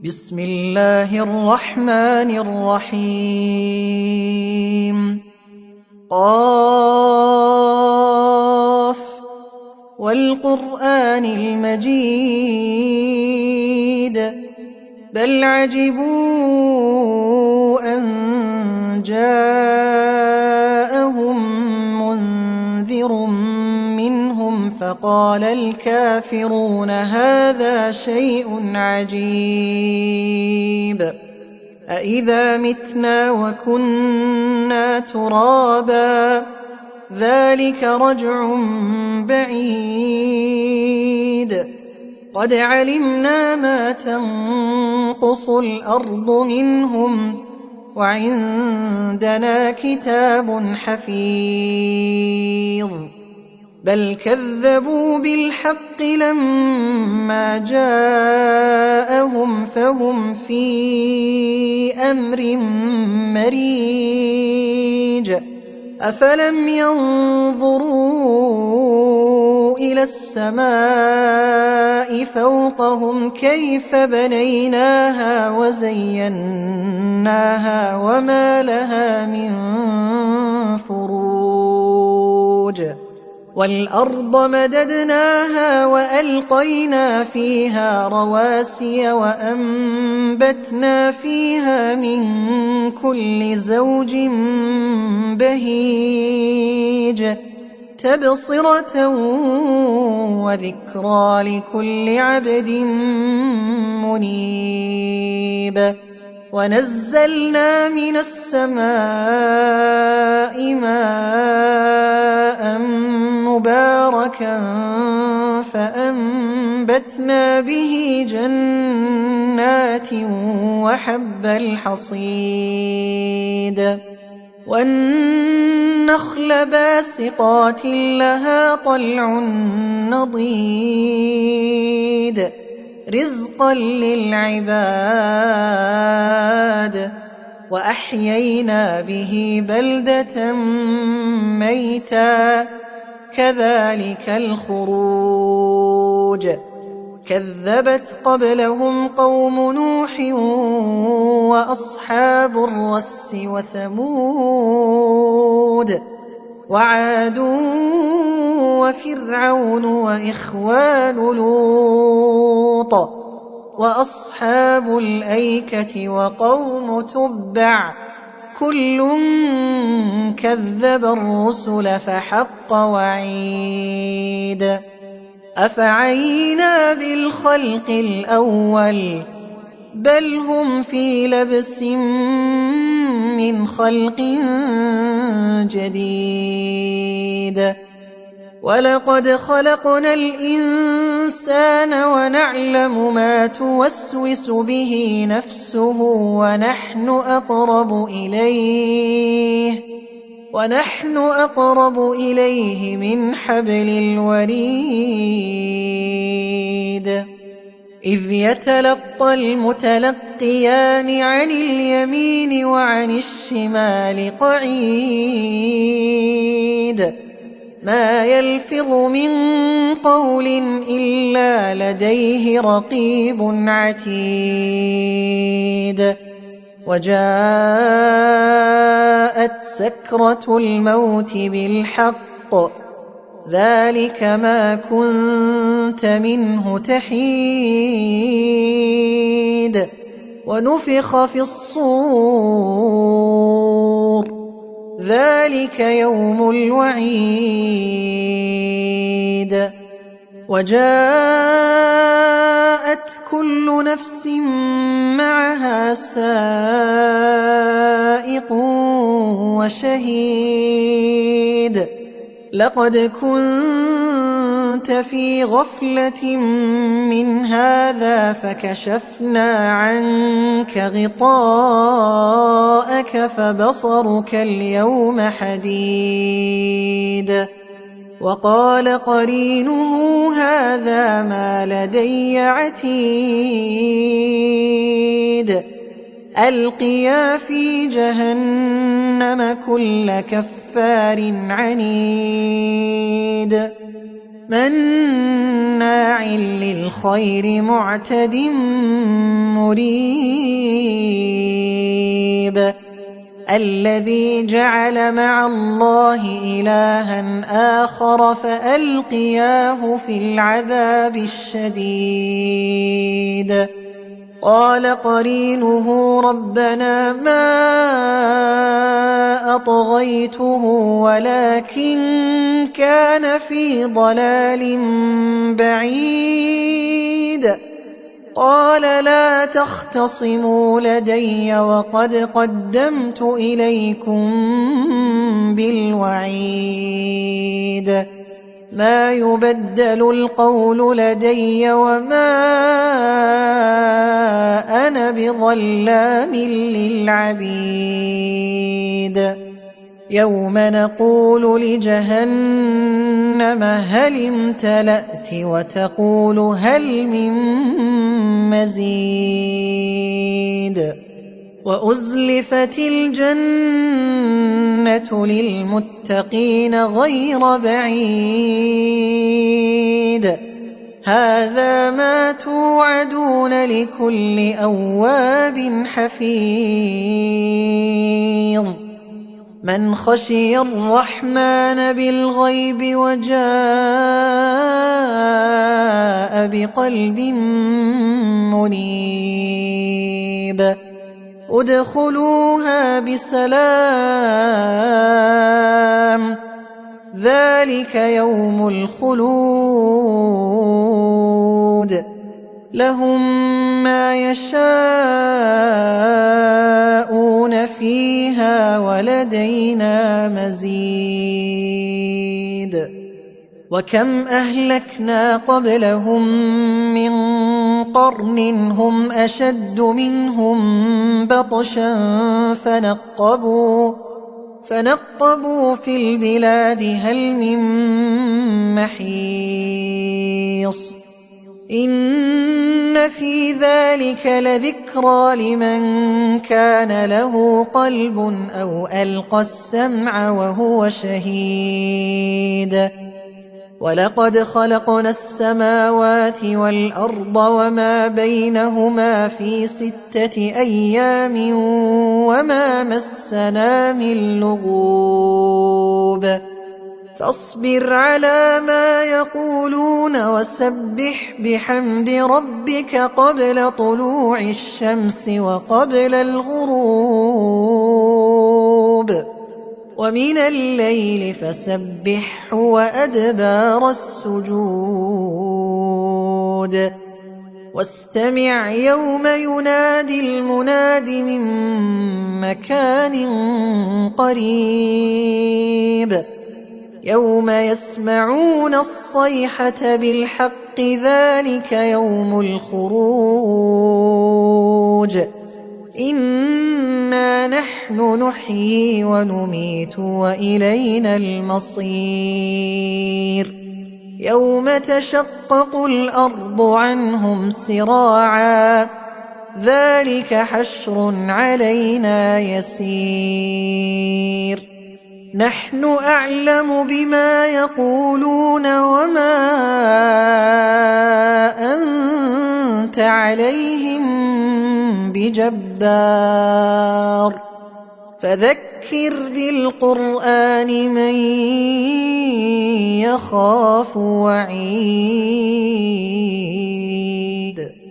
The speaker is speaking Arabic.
بسم الله الرحمن الرحيم قاف والقرآن المجيد بل عجبوا أن جاءهم منذر منهم فقال الكافرون هذا شيء عجيب أإذا متنا وكنا ترابا ذلك رجع بعيد قد علمنا ما تنقص الأرض منهم وعندنا كتاب حفيظ بل كذبوا بالحق لما جاءهم فهم في أمر مريج أفلم ينظروا إلى السماء فوقهم كيف بنيناها وزيناها وما لها من فروج والأرض مددناها وألقينا فيها رواسي وأنبتنا فيها من كل زوج بهيج تبصرة وذكرى لكل عبد منيب ونزلنا من السماء ماء مباركا فأنبتنا به جنات وحب الحصيد والنخل باسقات لها طلع نضيد رزقا للعباد وأحيينا به بلدة ميتا كذلك الخروج كذبت قبلهم قوم نوح وأصحاب الرس وثمود وعاد وفرعون وإخوان لوط وأصحاب الأيكة وقوم تبع كل كذب الرسل فحق وعيد أفعينا بالخلق الأول بل هم في لبس من خلق جديد ولقد خلقنا الإنسان ونعلم ما توسوس به نفسه ونحن أقرب إليه من حبل الوريد إذ يتلقى المتلقيان عن اليمين وعن الشمال قعيد ما يلفظ من قول إلا لديه رقيب عتيد وجاءت سكرة الموت بالحق ذلك ما كنت منه تحيد ونفخ في الصور ذلك يوم الوعيد وجاءت كل نفس معها سائق وشهيد لقد كنت في غفلة من هذا فكشفنا عنك غطاءك فبصرك اليوم حديد وقال قرينه هذا ما لدي عتيد ألقيا في جهنم كل كفار عنيد مناع للخير معتد مريب الذي جعل مع الله إلها آخر فألقياه في العذاب الشديد قال قرينه ربنا ما أطغيته ولكن كان في ضلال بعيد قال لا تختصموا لدي وقد قدمت إليكم بالوعيد ما يبدل القول لدي وما أنا بظلام للعبيد يوم نقول لجهنم هل امتلأت وتقول هل من مزيد وأزلفت الجنة للمتقين غير بعيد هذا ما توعدون لكل أواب حفيظ من خشي الرحمن بالغيب وجاء بقلب منيب ادخلوها بسلام ذلك يوم الخلود لهم ما يشاءون فيها ولدينا مزيد وكم أهلكنا قبلهم من قرن هم أشد منهم بطشا فنقبوا في البلاد هل من محيص إن في ذلك لذكرى لمن كان له قلب أو ألقى السمع وهو شهيد ولقد خلقنا السماوات والأرض وما بينهما في 6 أيام وما مسنا من لغوب فاصبر على ما يقولون وسبح بحمد ربك قبل طلوع الشمس وقبل الغروب ومن الليل فسبحه وأدبار السجود واستمع يوم ينادي المناد من مكان قريب يوم يسمعون الصيحة بالحق ذلك يوم الخروج إنا نحن نحيي ونميت وإلينا المصير يوم تشقق الأرض عنهم سراعا ذلك حشر علينا يسير نحن أعلم بما يقولون وما أنت عليهم بجبار فذكر بالقرآن من يخاف وعيد